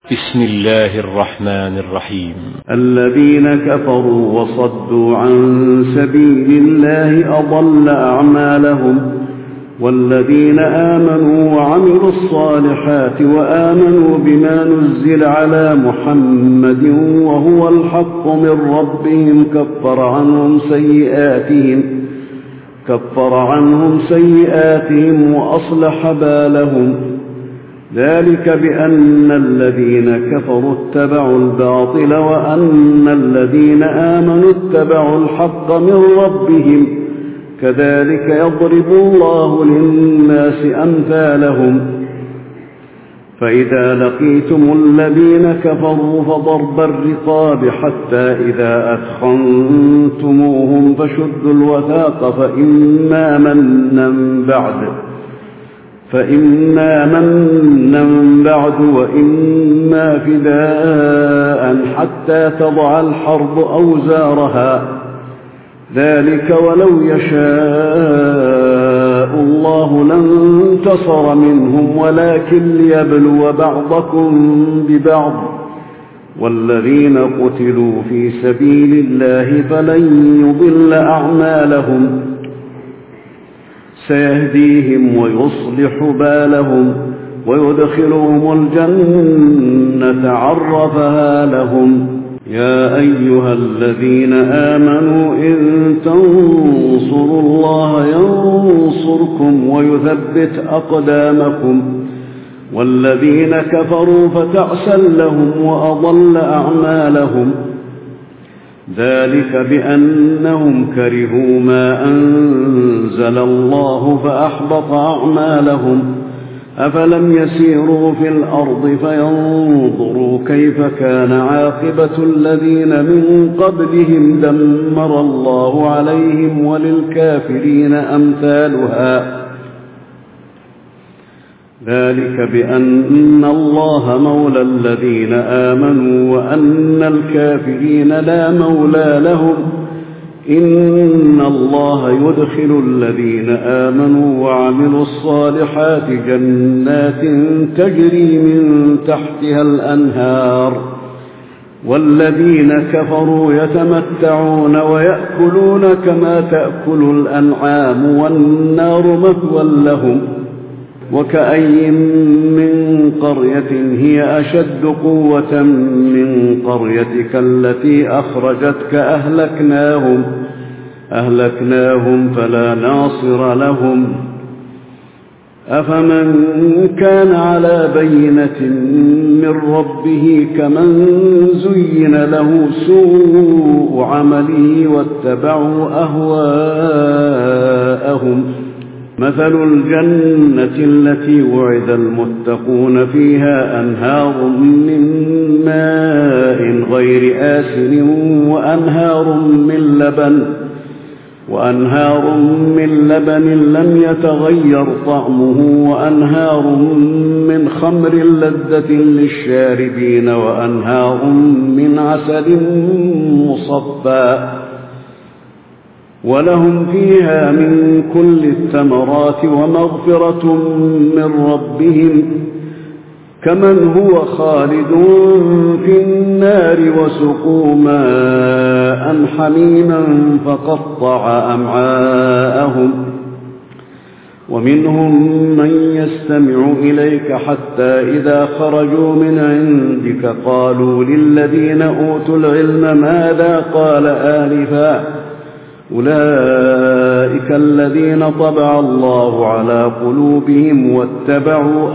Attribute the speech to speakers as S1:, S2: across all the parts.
S1: بسم الله الرحمن الرحيم.
S2: الذين كفروا وصدوا عن سبيل الله أضل أعمالهم، والذين آمنوا وعملوا الصالحات وآمنوا بما نزل على محمد وهو الحق من ربهم كفر عنهم سيئاتهم وأصلح بالهم. ذلك بأن الذين كفروا اتبعوا الباطل وأن الذين آمنوا اتبعوا الحق من ربهم، كذلك يضرب الله للناس أمثالهم. فإذا لقيتم الذين كفروا فضرب الرقاب حتى إذا أثخنتموهم فشدوا الوثاق فإما منا بعد وإما فداء حتى تضع الحرب أوزارها. ذلك ولو يشاء الله لانتصر منهم ولكن ليبلو بعضكم ببعض. والذين قتلوا في سبيل الله فلن يضل أعمالهم، سيهديهم ويصلح بالهم ويدخلهم الجنة عرفها لهم. يا أيها الذين آمنوا إن تنصروا الله ينصركم ويثبت أقدامكم، والذين كفروا فتعسا لهم وأضل أعمالهم. ذلك بأنهم كرهوا ما أنزل الله فأحبط أعمالهم. أفلم يسيروا في الأرض فينظروا كيف كان عاقبة الذين من قبلهم دمر الله عليهم وللكافرين أمثالها. ذلك بأن الله مولى الذين آمنوا وأن الكافرين لا مولى لهم. إن الله يدخل الذين آمنوا وعملوا الصالحات جنات تجري من تحتها الأنهار، والذين كفروا يتمتعون ويأكلون كما تأكل الأنعام والنار مثوى لهم. وكأي من قرية هي أشد قوة من قريتك التي أخرجتك أهلكناهم فلا ناصر لهم. أفمن كان على بينة من ربه كمن زين له سوء عمله واتبعوا أهواءهم. مثل الجنة التي وعد المتقون فيها أنهار من ماء غير آسن وأنهار من لبن لم يتغير طعمه وأنهار من خمر لذة للشاربين وأنهار من عسل مصفى ولهم فيها من كل الثمرات ومغفرة من ربهم، كمن هو خالد في النار وسقوا ماء حميما فقطع أمعاءهم. ومنهم من يستمع إليك حتى إذا خرجوا من عندك قالوا للذين أوتوا العلم ماذا قال آنفا، أولئك الذين طبع الله على قلوبهم واتبعوا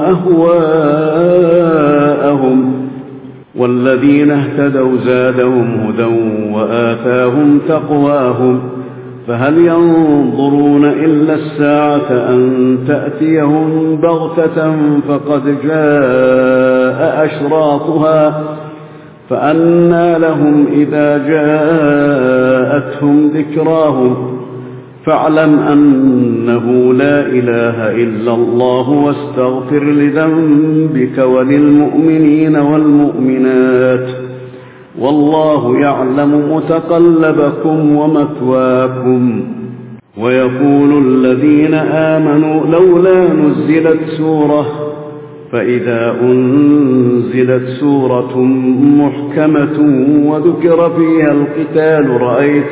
S2: أهواءهم. والذين اهتدوا زادهم هدى وآتاهم تقواهم. فهل ينظرون إلا الساعة أن تأتيهم بغتة فقد جاء أشراطها، فأنى لهم إذا جاءتهم ذكراهم. فاعلم أنه لا إله إلا الله واستغفر لذنبك وللمؤمنين والمؤمنات، والله يعلم متقلبكم ومثواكم. ويقول الذين آمنوا لولا نزلت سورة فإذا أنزلت سورة محكمة وذكر فيها القتال رأيت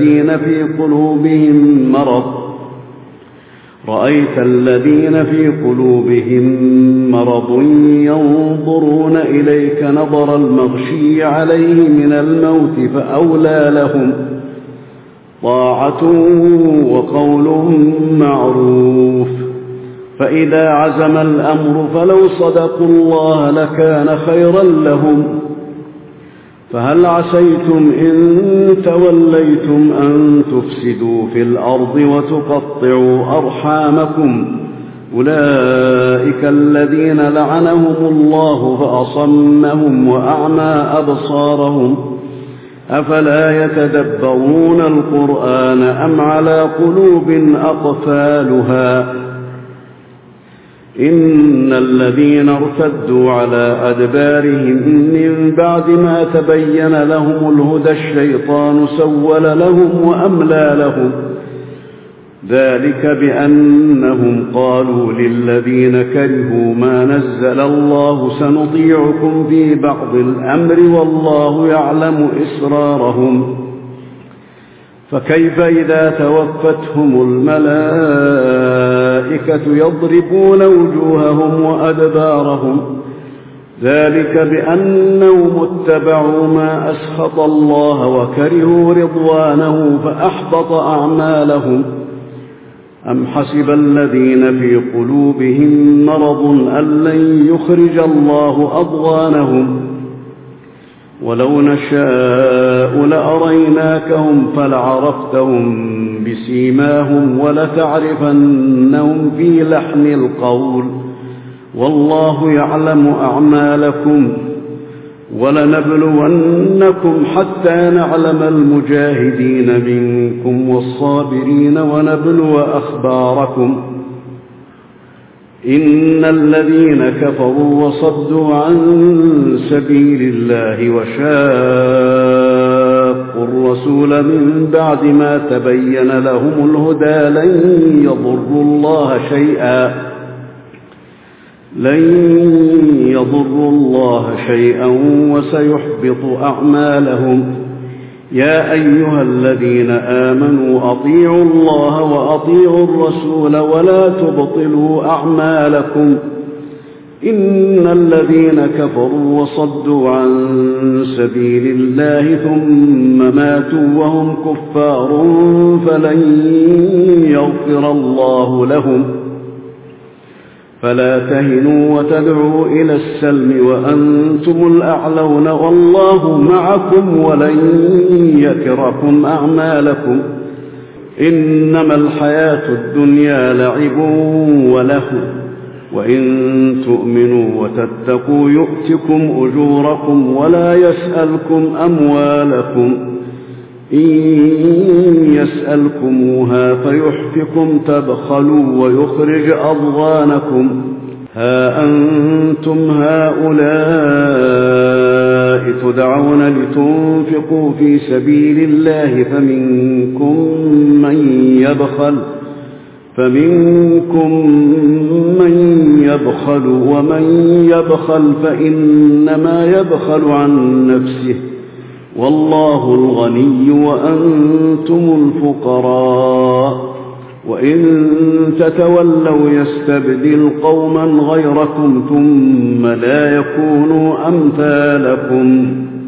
S2: الذين في قلوبهم مرض ينظرون إليك نظر المغشي عليه من الموت فأولى لهم طاعة وقول معروف. فإذا عزم الأمر فلو صدقوا الله لكان خيرا لهم. فهل عسيتم إن توليتم أن تفسدوا في الأرض وتقطعوا أرحامكم؟ أولئك الذين لعنهم الله فأصمهم وأعمى أبصارهم. أفلا يتدبرون القرآن أم على قلوب أقفالها؟ إن الذين ارتدوا على أدبارهم من بعد ما تبين لهم الهدى الشيطان سول لهم وأملى لهم. ذلك بأنهم قالوا للذين كرهوا ما نزل الله سنطيعكم في بعض الأمر والله يعلم إسرارهم. فكيف إذا توفتهم الملائكة يضربون وجوههم وأدبارهم؟ ذلك بأنهم اتبعوا ما أسخط الله وكرهوا رضوانه فأحبط أعمالهم. أم حسب الذين في قلوبهم مرض أن لن يخرج الله أضغانهم؟ ولو نشاء لأريناكهم فلعرفتهم بسيماهم ولتعرفنهم في لحن القول والله يعلم أعمالكم. ولنبلونكم حتى نعلم المجاهدين منكم والصابرين ونبلو أخباركم. إن الذين كفروا وصدوا عن سبيل الله وشاقوا الرسول من بعد ما تبين لهم الهدى لن يضروا الله شيئا وسيحبط أعمالهم. يا أيها الذين آمنوا أطيعوا الله وأطيعوا الرسول ولا تبطلوا أعمالكم. إن الذين كفروا وصدوا عن سبيل الله ثم ماتوا وهم كفار فلن يغفر الله لهم. فلا تهنوا وتدعوا إلى السلم وأنتم الأعلون والله معكم ولن يتركم أعمالكم. إنما الحياة الدنيا لعب ولهو وإن تؤمنوا وتتقوا يؤتكم أجوركم ولا يسألكم أموالكم. إن يسألكموها فيحفكم تبخلوا ويخرج أضغانكم. ها أنتم هؤلاء تدعون لتنفقوا في سبيل الله فمنكم من يبخل ومن يبخل فإنما يبخل عن نفسه والله الغني وأنتم الفقراء. وإن تتولوا يستبدل قوما غيركم ثم لا يكونوا أمثالكم.